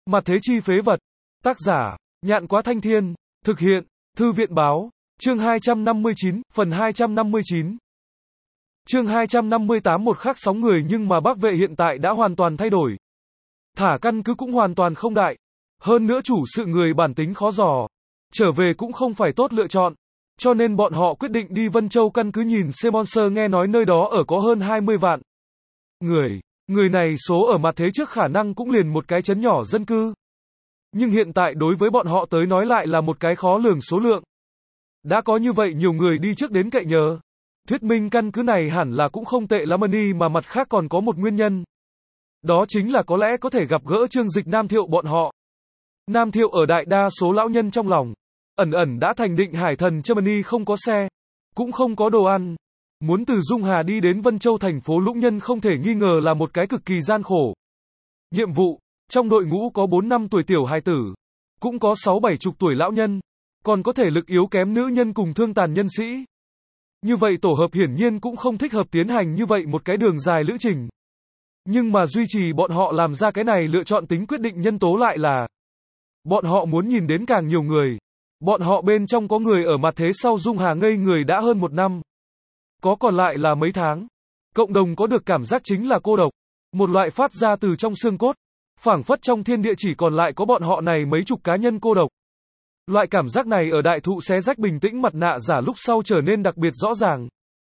Mặt thế chi phế vật. Tác giả, Nhạn Quá Thanh Thiên. Thực hiện, Thư viện Báo. Chương 259, phần 259. Chương 258. Một khắc sóng người, nhưng mà Bắc Vệ hiện tại đã hoàn toàn thay đổi. Thả căn cứ cũng hoàn toàn không đại. Hơn nữa chủ sự người bản tính khó dò. Trở về cũng không phải tốt lựa chọn. Cho nên bọn họ quyết định đi Vân Châu căn cứ nhìn Semonser, nghe nói nơi đó ở có hơn 20 vạn người này số ở mặt thế trước khả năng cũng liền một cái trấn nhỏ dân cư. Nhưng hiện tại đối với bọn họ tới nói lại là một cái khó lường số lượng. Đã có như vậy nhiều người đi trước đến cậy nhờ. Thuyết minh căn cứ này hẳn là cũng không tệ lắm đi, mà mặt khác còn có một nguyên nhân. Đó chính là có lẽ có thể gặp gỡ Trương Dịch, Nam Thiệu bọn họ. Nam Thiệu ở đại đa số lão nhân trong lòng, ẩn đã thành định hải thần Germany không có xe, cũng không có đồ ăn. Muốn từ Dung Hà đi đến Vân Châu thành phố Lũng Nhân không thể nghi ngờ là một cái cực kỳ gian khổ. Nhiệm vụ, trong đội ngũ có 4-5 tuổi tiểu hài tử, cũng có 6-7 chục tuổi lão nhân, còn có thể lực yếu kém nữ nhân cùng thương tàn nhân sĩ. Như vậy tổ hợp hiển nhiên cũng không thích hợp tiến hành như vậy một cái đường dài lữ trình. Nhưng mà duy trì bọn họ làm ra cái này lựa chọn tính quyết định nhân tố lại là bọn họ muốn nhìn đến càng nhiều người. Bọn họ bên trong có người ở mặt thế sau Dung Hà ngây người đã hơn 1 năm. Có còn lại là mấy tháng. Cộng đồng có được cảm giác chính là cô độc. Một loại phát ra từ trong xương cốt. Phảng phất trong thiên địa chỉ còn lại có bọn họ này mấy chục cá nhân cô độc. Loại cảm giác này ở đại thụ xé rách bình tĩnh mặt nạ giả lúc sau trở nên đặc biệt rõ ràng.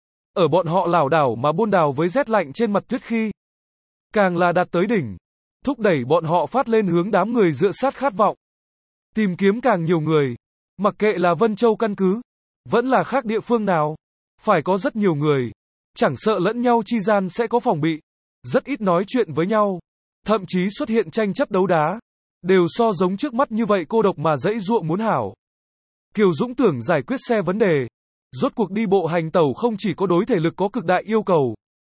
Ở bọn họ lảo đảo mà buôn đào với rét lạnh trên mặt tuyết khi càng là đạt tới đỉnh, thúc đẩy bọn họ phát lên hướng đám người dựa sát khát vọng. Tìm kiếm càng nhiều người. Mặc kệ là Vân Châu căn cứ, vẫn là khác địa phương nào. Phải có rất nhiều người. Chẳng sợ lẫn nhau chi gian sẽ có phòng bị. Rất ít nói chuyện với nhau. Thậm chí xuất hiện tranh chấp đấu đá. Đều so giống trước mắt như vậy cô độc mà dãy dụa muốn hảo. Kiều Dũng tưởng giải quyết xe vấn đề. Rốt cuộc đi bộ hành tẩu không chỉ có đối thể lực có cực đại yêu cầu.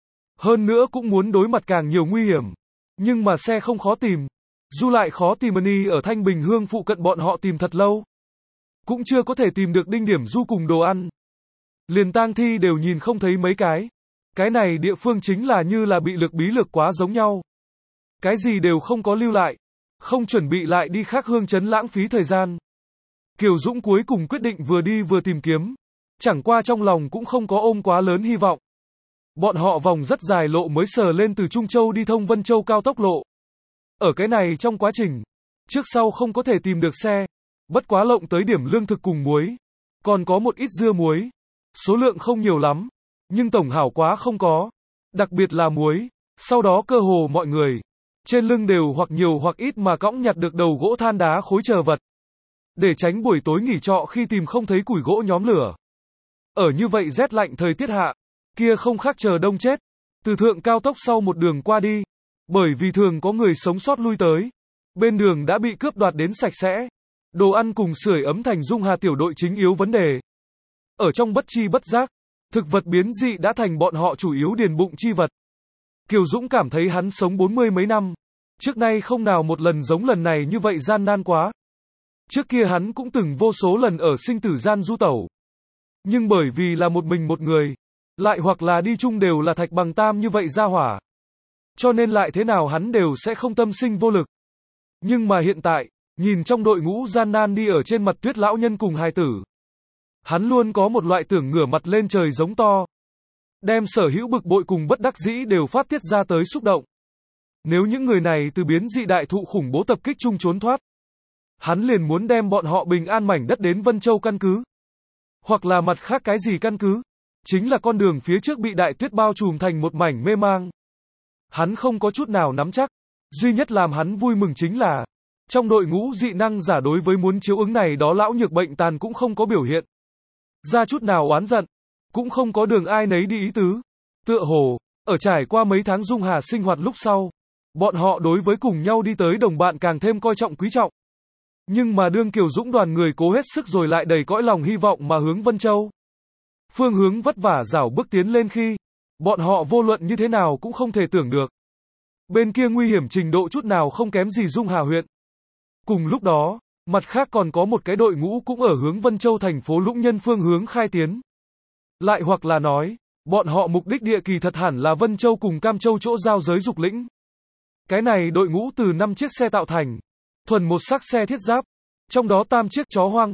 Hơn nữa cũng muốn đối mặt càng nhiều nguy hiểm. Nhưng mà xe không khó tìm. Du lại khó tìm ở Thanh Bình Hương phụ cận bọn họ tìm thật lâu. Cũng chưa có thể tìm được đinh điểm du cùng đồ ăn. Liền tang thi đều nhìn không thấy mấy cái. Cái này địa phương chính là như là bị bí lược quá giống nhau. Cái gì đều không có lưu lại. Không chuẩn bị lại đi khác hương trấn lãng phí thời gian. Kiều Dũng cuối cùng quyết định vừa đi vừa tìm kiếm. Chẳng qua trong lòng cũng không có ôm quá lớn hy vọng. Bọn họ vòng rất dài lộ mới sờ lên từ Trung Châu đi thông Vân Châu cao tốc lộ. Ở cái này trong quá trình, trước sau không có thể tìm được xe. Bất quá lộng tới điểm lương thực cùng muối. Còn có một ít dưa muối. Số lượng không nhiều lắm. Nhưng tổng hảo quá không có. Đặc biệt là muối. Sau đó cơ hồ mọi người. Trên lưng đều hoặc nhiều hoặc ít mà cõng nhặt được đầu gỗ than đá khối chờ vật. Để tránh buổi tối nghỉ trọ khi tìm không thấy củi gỗ nhóm lửa. Ở như vậy rét lạnh thời tiết hạ. Kia không khác chờ đông chết. Từ thượng cao tốc sau một đường qua đi. Bởi vì thường có người sống sót lui tới. Bên đường đã bị cướp đoạt đến sạch sẽ. Đồ ăn cùng sưởi ấm thành Dung Hà tiểu đội chính yếu vấn đề. Ở trong bất chi bất giác, thực vật biến dị đã thành bọn họ chủ yếu điền bụng chi vật. Kiều Dũng cảm thấy hắn sống 40 mấy năm. Trước nay không nào một lần giống lần này như vậy gian nan quá. Trước kia hắn cũng từng vô số lần ở sinh tử gian du tẩu. Nhưng bởi vì là một mình một người, lại hoặc là đi chung đều là thạch bằng tam như vậy ra hỏa. Cho nên lại thế nào hắn đều sẽ không tâm sinh vô lực. Nhưng mà hiện tại, nhìn trong đội ngũ gian nan đi ở trên mặt tuyết lão nhân cùng hài tử. Hắn luôn có một loại tưởng ngửa mặt lên trời giống to. Đem sở hữu bực bội cùng bất đắc dĩ đều phát tiết ra tới xúc động. Nếu những người này từ biến dị đại thụ khủng bố tập kích chung trốn thoát. Hắn liền muốn đem bọn họ bình an mảnh đất đến Vân Châu căn cứ. Hoặc là mặt khác cái gì căn cứ. Chính là con đường phía trước bị đại tuyết bao trùm thành một mảnh mê mang. Hắn không có chút nào nắm chắc. Duy nhất làm hắn vui mừng chính là trong đội ngũ dị năng giả đối với muốn chiếu ứng này đó lão nhược bệnh tàn cũng không có biểu hiện ra chút nào oán giận, cũng không có đường ai nấy đi ý tứ. Tựa hồ, ở trải qua mấy tháng Dung Hà sinh hoạt lúc sau, bọn họ đối với cùng nhau đi tới đồng bạn càng thêm coi trọng quý trọng. Nhưng mà đương Kiều Dũng đoàn người cố hết sức rồi lại đầy cõi lòng hy vọng mà hướng Vân Châu. Phương hướng vất vả rảo bước tiến lên khi, bọn họ vô luận như thế nào cũng không thể tưởng được. Bên kia nguy hiểm trình độ chút nào không kém gì Dung Hà huyện. Cùng lúc đó, mặt khác còn có một cái đội ngũ cũng ở hướng Vân Châu thành phố Lũng Nhân phương hướng khai tiến. Lại hoặc là nói, bọn họ mục đích địa kỳ thật hẳn là Vân Châu cùng Cam Châu chỗ giao giới dục lĩnh. Cái này đội ngũ từ 5 chiếc xe tạo thành, thuần một sắc xe thiết giáp. Trong đó tam chiếc chó hoang,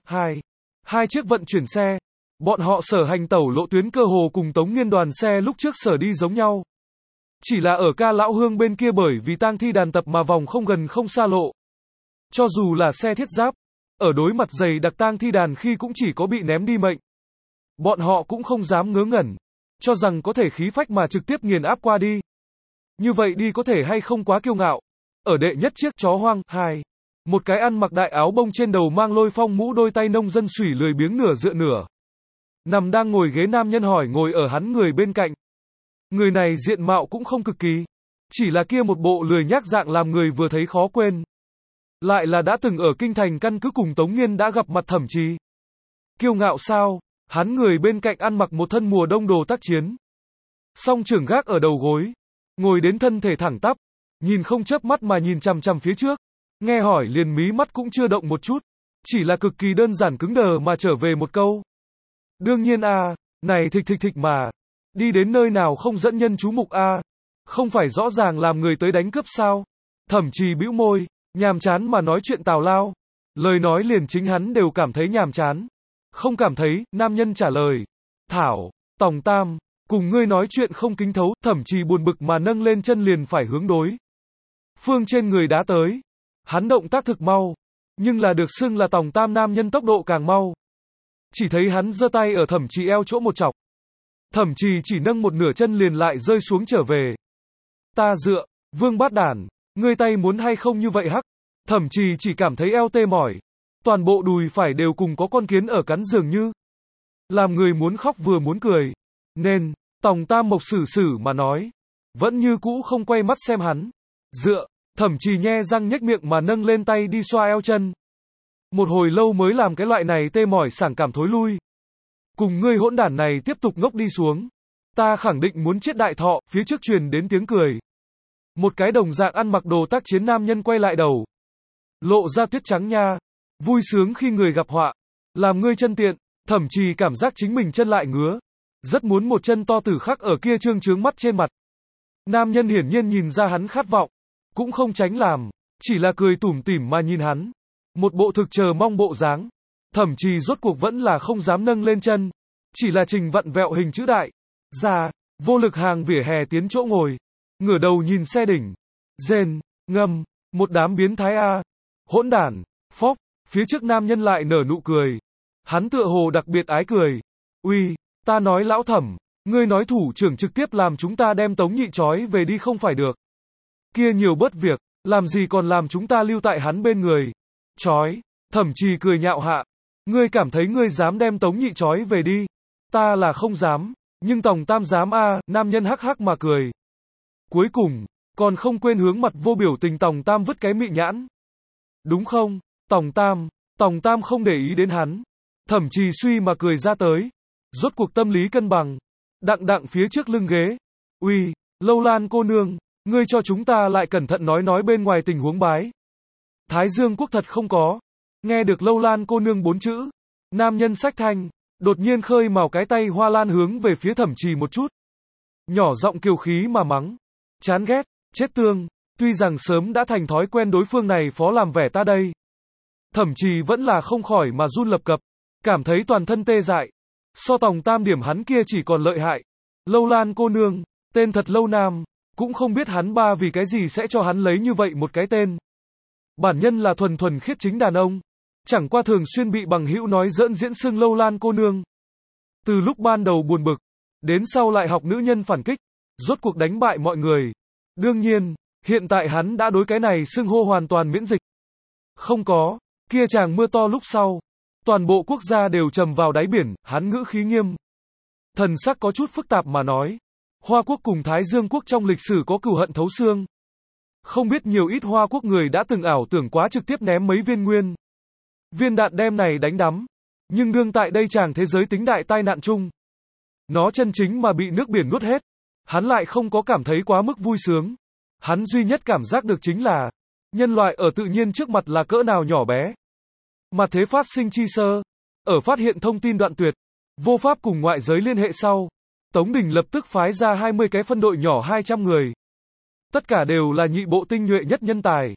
hai chiếc vận chuyển xe. Bọn họ sở hành tẩu lộ tuyến cơ hồ cùng Tống Nghiên đoàn xe lúc trước sở đi giống nhau. Chỉ là ở Ca Lão Hương bên kia bởi vì tang thi đàn tập mà vòng không gần không xa lộ. Cho dù là xe thiết giáp, ở đối mặt dày đặc tang thi đàn khi cũng chỉ có bị ném đi mệnh. Bọn họ cũng không dám ngớ ngẩn, cho rằng có thể khí phách mà trực tiếp nghiền áp qua đi. Như vậy đi có thể hay không quá kiêu ngạo. Ở đệ nhất chiếc chó hoang, một cái ăn mặc đại áo bông trên đầu mang lôi phong mũ đôi tay nông dân sủy lười biếng nửa dựa nửa nằm đang ngồi ghế nam nhân hỏi ngồi ở hắn người bên cạnh. Người này diện mạo cũng không cực kỳ, chỉ là kia một bộ lười nhác dạng làm người vừa thấy khó quên. Lại là đã từng ở kinh thành căn cứ cùng Tống Nghiên đã gặp mặt Thẩm Trì. Kiêu ngạo sao? Hắn người bên cạnh ăn mặc một thân mùa đông đồ tác chiến. Song trưởng gác ở đầu gối, ngồi đến thân thể thẳng tắp, nhìn không chớp mắt mà nhìn chằm chằm phía trước. Nghe hỏi liền mí mắt cũng chưa động một chút, chỉ là cực kỳ đơn giản cứng đờ mà trở về một câu. Đương nhiên này thịch mà, đi đến nơi nào không dẫn nhân chú mục không phải rõ ràng làm người tới đánh cướp sao? Thẩm Trì bĩu môi, nhàm chán mà nói chuyện tào lao, lời nói liền chính hắn đều cảm thấy nhàm chán. Không cảm thấy, nam nhân trả lời. Thảo, Tòng Tam, cùng ngươi nói chuyện không kính thấu, Thẩm Trì buồn bực mà nâng lên chân liền phải hướng đối phương trên người đá tới. Hắn động tác thực mau, nhưng là được xưng là Tòng Tam nam nhân tốc độ càng mau. Chỉ thấy hắn giơ tay ở Thẩm Trì eo chỗ một chọc. Thẩm Trì chỉ nâng một nửa chân liền lại rơi xuống trở về. Ta dựa, Vương Bát Đản, ngươi tay muốn hay không như vậy hắc? Thẩm Trì chỉ cảm thấy eo tê mỏi, toàn bộ đùi phải đều cùng có con kiến ở cắn dường như. Làm người muốn khóc vừa muốn cười. Nên, Tòng Tam mộc xử mà nói. Vẫn như cũ không quay mắt xem hắn. Dựa, Thẩm Trì nhe răng nhếch miệng mà nâng lên tay đi xoa eo chân. Một hồi lâu mới làm cái loại này tê mỏi sảng cảm thối lui. Cùng ngươi hỗn đản này tiếp tục ngốc đi xuống. Ta khẳng định muốn chết đại thọ, phía trước truyền đến tiếng cười. Một cái đồng dạng ăn mặc đồ tác chiến nam nhân quay lại đầu. Lộ ra tuyết trắng nha. Vui sướng khi người gặp họa. Làm ngươi chân tiện, Thẩm Trì cảm giác chính mình chân lại ngứa. Rất muốn một chân to tử khắc ở kia trương trướng mắt trên mặt. Nam nhân hiển nhiên nhìn ra hắn khát vọng. Cũng không tránh làm, chỉ là cười tủm tỉm mà nhìn hắn. Một bộ thực chờ mong bộ dáng. Thẩm Trì rốt cuộc vẫn là không dám nâng lên chân. Chỉ là trình vặn vẹo hình chữ đại. Ra, vô lực hàng vỉa hè tiến chỗ ngồi. Ngửa đầu nhìn xe đỉnh. Rên, ngâm, một đám biến thái hỗn đản, phốc, phía trước nam nhân lại nở nụ cười. Hắn tựa hồ đặc biệt ái cười. Uy, ta nói lão Thẩm, ngươi nói thủ trưởng trực tiếp làm chúng ta đem Tống Nhị trói về đi không phải được. Kia nhiều bớt việc, làm gì còn làm chúng ta lưu tại hắn bên người. Trói, Thẩm Trì cười nhạo hạ. Ngươi cảm thấy ngươi dám đem Tống Nhị trói về đi. Ta là không dám, nhưng Tòng Tam dám nam nhân hắc hắc mà cười. Cuối cùng, còn không quên hướng mặt vô biểu tình Tòng Tam vứt cái mị nhãn. Đúng không, Tòng Tam không để ý đến hắn. Thẩm Trì suy mà cười ra tới. Rốt cuộc tâm lý cân bằng. Đặng phía trước lưng ghế. Uy, Lâu Lan cô nương, ngươi cho chúng ta lại cẩn thận nói bên ngoài tình huống bái. Thái Dương quốc thật không có. Nghe được Lâu Lan cô nương 4 chữ. Nam nhân sách thanh, đột nhiên khơi mào cái tay hoa lan hướng về phía Thẩm Trì một chút. Nhỏ giọng kiều khí mà mắng. Chán ghét, chết tương, tuy rằng sớm đã thành thói quen đối phương này phó làm vẻ ta đây. Thẩm Trì vẫn là không khỏi mà run lập cập, cảm thấy toàn thân tê dại. So Tòng Tam điểm hắn kia chỉ còn lợi hại. Lâu Lan cô nương, tên thật Lâu Nam, cũng không biết hắn ba vì cái gì sẽ cho hắn lấy như vậy một cái tên. Bản nhân là thuần khiết chính đàn ông, chẳng qua thường xuyên bị bằng hữu nói giỡn diễn xưng Lâu Lan cô nương. Từ lúc ban đầu buồn bực, đến sau lại học nữ nhân phản kích, rốt cuộc đánh bại mọi người. Đương nhiên, hiện tại hắn đã đối cái này xưng hô hoàn toàn miễn dịch. Không có, kia chàng mưa to lúc sau, toàn bộ quốc gia đều trầm vào đáy biển, hắn ngữ khí nghiêm. Thần sắc có chút phức tạp mà nói, Hoa quốc cùng Thái Dương quốc trong lịch sử có cừu hận thấu xương. Không biết nhiều ít Hoa quốc người đã từng ảo tưởng quá trực tiếp ném mấy viên đạn đem này đánh đắm. Nhưng đương tại đây chàng thế giới tính đại tai nạn chung. Nó chân chính mà bị nước biển nuốt hết. Hắn lại không có cảm thấy quá mức vui sướng. Hắn duy nhất cảm giác được chính là, nhân loại ở tự nhiên trước mặt là cỡ nào nhỏ bé. Mà thế phát sinh chi sơ, ở phát hiện thông tin đoạn tuyệt, vô pháp cùng ngoại giới liên hệ sau, Tống Đình lập tức phái ra 20 cái phân đội nhỏ 200 người. Tất cả đều là nhị bộ tinh nhuệ nhất nhân tài.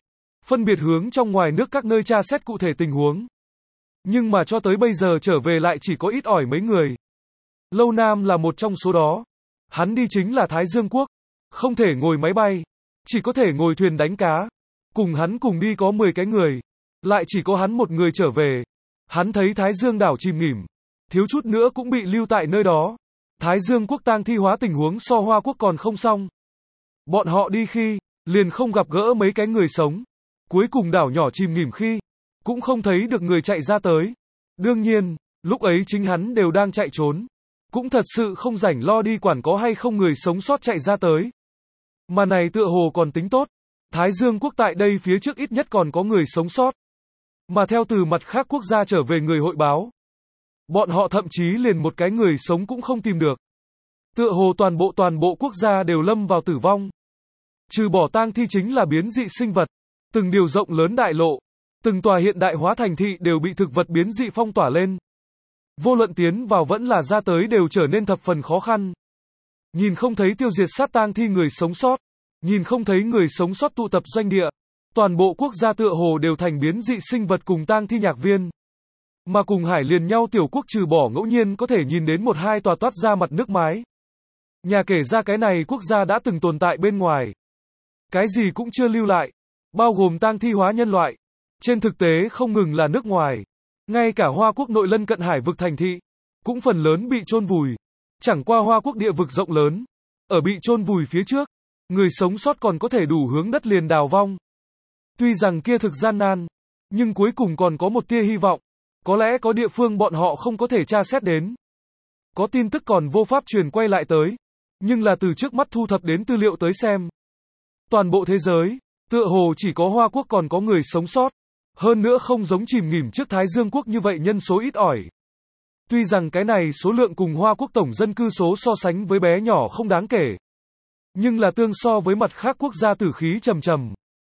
phân biệt hướng trong ngoài nước các nơi tra xét cụ thể tình huống. Nhưng mà cho tới bây giờ trở về lại chỉ có ít ỏi mấy người. Lâu Nam là một trong số đó. Hắn đi chính là Thái Dương Quốc. Không thể ngồi máy bay. Chỉ có thể ngồi thuyền đánh cá. Cùng hắn cùng đi có 10 cái người. Lại chỉ có hắn một người trở về. Hắn thấy Thái Dương đảo chìm nghỉm. Thiếu chút nữa cũng bị lưu tại nơi đó. Thái Dương Quốc tang thi hóa tình huống so Hoa Quốc còn không xong. Bọn họ đi khi, liền không gặp gỡ mấy cái người sống. Cuối cùng đảo nhỏ chìm nghỉm khi, cũng không thấy được người chạy ra tới. Đương nhiên, lúc ấy chính hắn đều đang chạy trốn. Cũng thật sự không rảnh lo đi quản có hay không người sống sót chạy ra tới. Mà này tựa hồ còn tính tốt. Thái Dương Quốc tại đây phía trước ít nhất còn có người sống sót. Mà theo từ mặt khác quốc gia trở về người hội báo. Bọn họ thậm chí liền một cái người sống cũng không tìm được. Tựa hồ toàn bộ quốc gia đều lâm vào tử vong. Trừ bỏ tang thi chính là biến dị sinh vật. Từng điều rộng lớn đại lộ. Từng tòa hiện đại hóa thành thị đều bị thực vật biến dị phong tỏa lên. Vô luận tiến vào vẫn là ra tới đều trở nên thập phần khó khăn. Nhìn không thấy tiêu diệt sát tang thi người sống sót. Nhìn không thấy người sống sót tụ tập doanh địa. Toàn bộ quốc gia tựa hồ đều thành biến dị sinh vật cùng tang thi nhạc viên. Mà cùng hải liền nhau tiểu quốc trừ bỏ ngẫu nhiên có thể nhìn đến một hai tòa toát ra mặt nước mái. Nhà kể ra cái này quốc gia đã từng tồn tại bên ngoài. Cái gì cũng chưa lưu lại. Bao gồm tang thi hóa nhân loại. Trên thực tế không ngừng là nước ngoài. Ngay cả Hoa Quốc nội lân cận hải vực thành thị. Cũng phần lớn bị chôn vùi. Chẳng qua Hoa Quốc địa vực rộng lớn. Ở bị chôn vùi phía trước. Người sống sót còn có thể đủ hướng đất liền đào vong. Tuy rằng kia thực gian nan. Nhưng cuối cùng còn có một tia hy vọng. Có lẽ có địa phương bọn họ không có thể tra xét đến. Có tin tức còn vô pháp truyền quay lại tới. Nhưng là từ trước mắt thu thập đến tư liệu tới xem. Toàn bộ thế giới, tựa hồ chỉ có Hoa Quốc còn có người sống sót. Hơn nữa không giống chìm nghỉm trước Thái Dương Quốc như vậy nhân số ít ỏi. Tuy rằng cái này số lượng cùng Hoa Quốc tổng dân cư số so sánh với bé nhỏ không đáng kể. Nhưng là tương so với mặt khác quốc gia tử khí trầm trầm.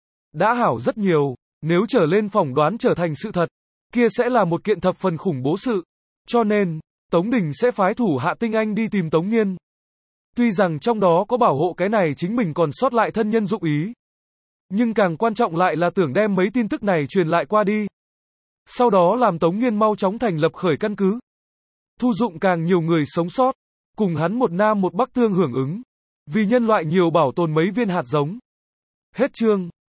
Đã hảo rất nhiều, nếu trở lên phỏng đoán trở thành sự thật. Kia sẽ là một kiện thập phần khủng bố sự. Cho nên, Tống Đình sẽ phái thủ hạ tinh anh đi tìm Tống Nghiên. Tuy rằng trong đó có bảo hộ cái này chính mình còn sót lại thân nhân dụng ý. Nhưng càng quan trọng lại là tưởng đem mấy tin tức này truyền lại qua đi. Sau đó làm Tống Nghiên mau chóng thành lập khởi căn cứ. Thu dụng càng nhiều người sống sót. Cùng hắn một nam một bắc tương hưởng ứng. Vì nhân loại nhiều bảo tồn mấy viên hạt giống. Hết chương.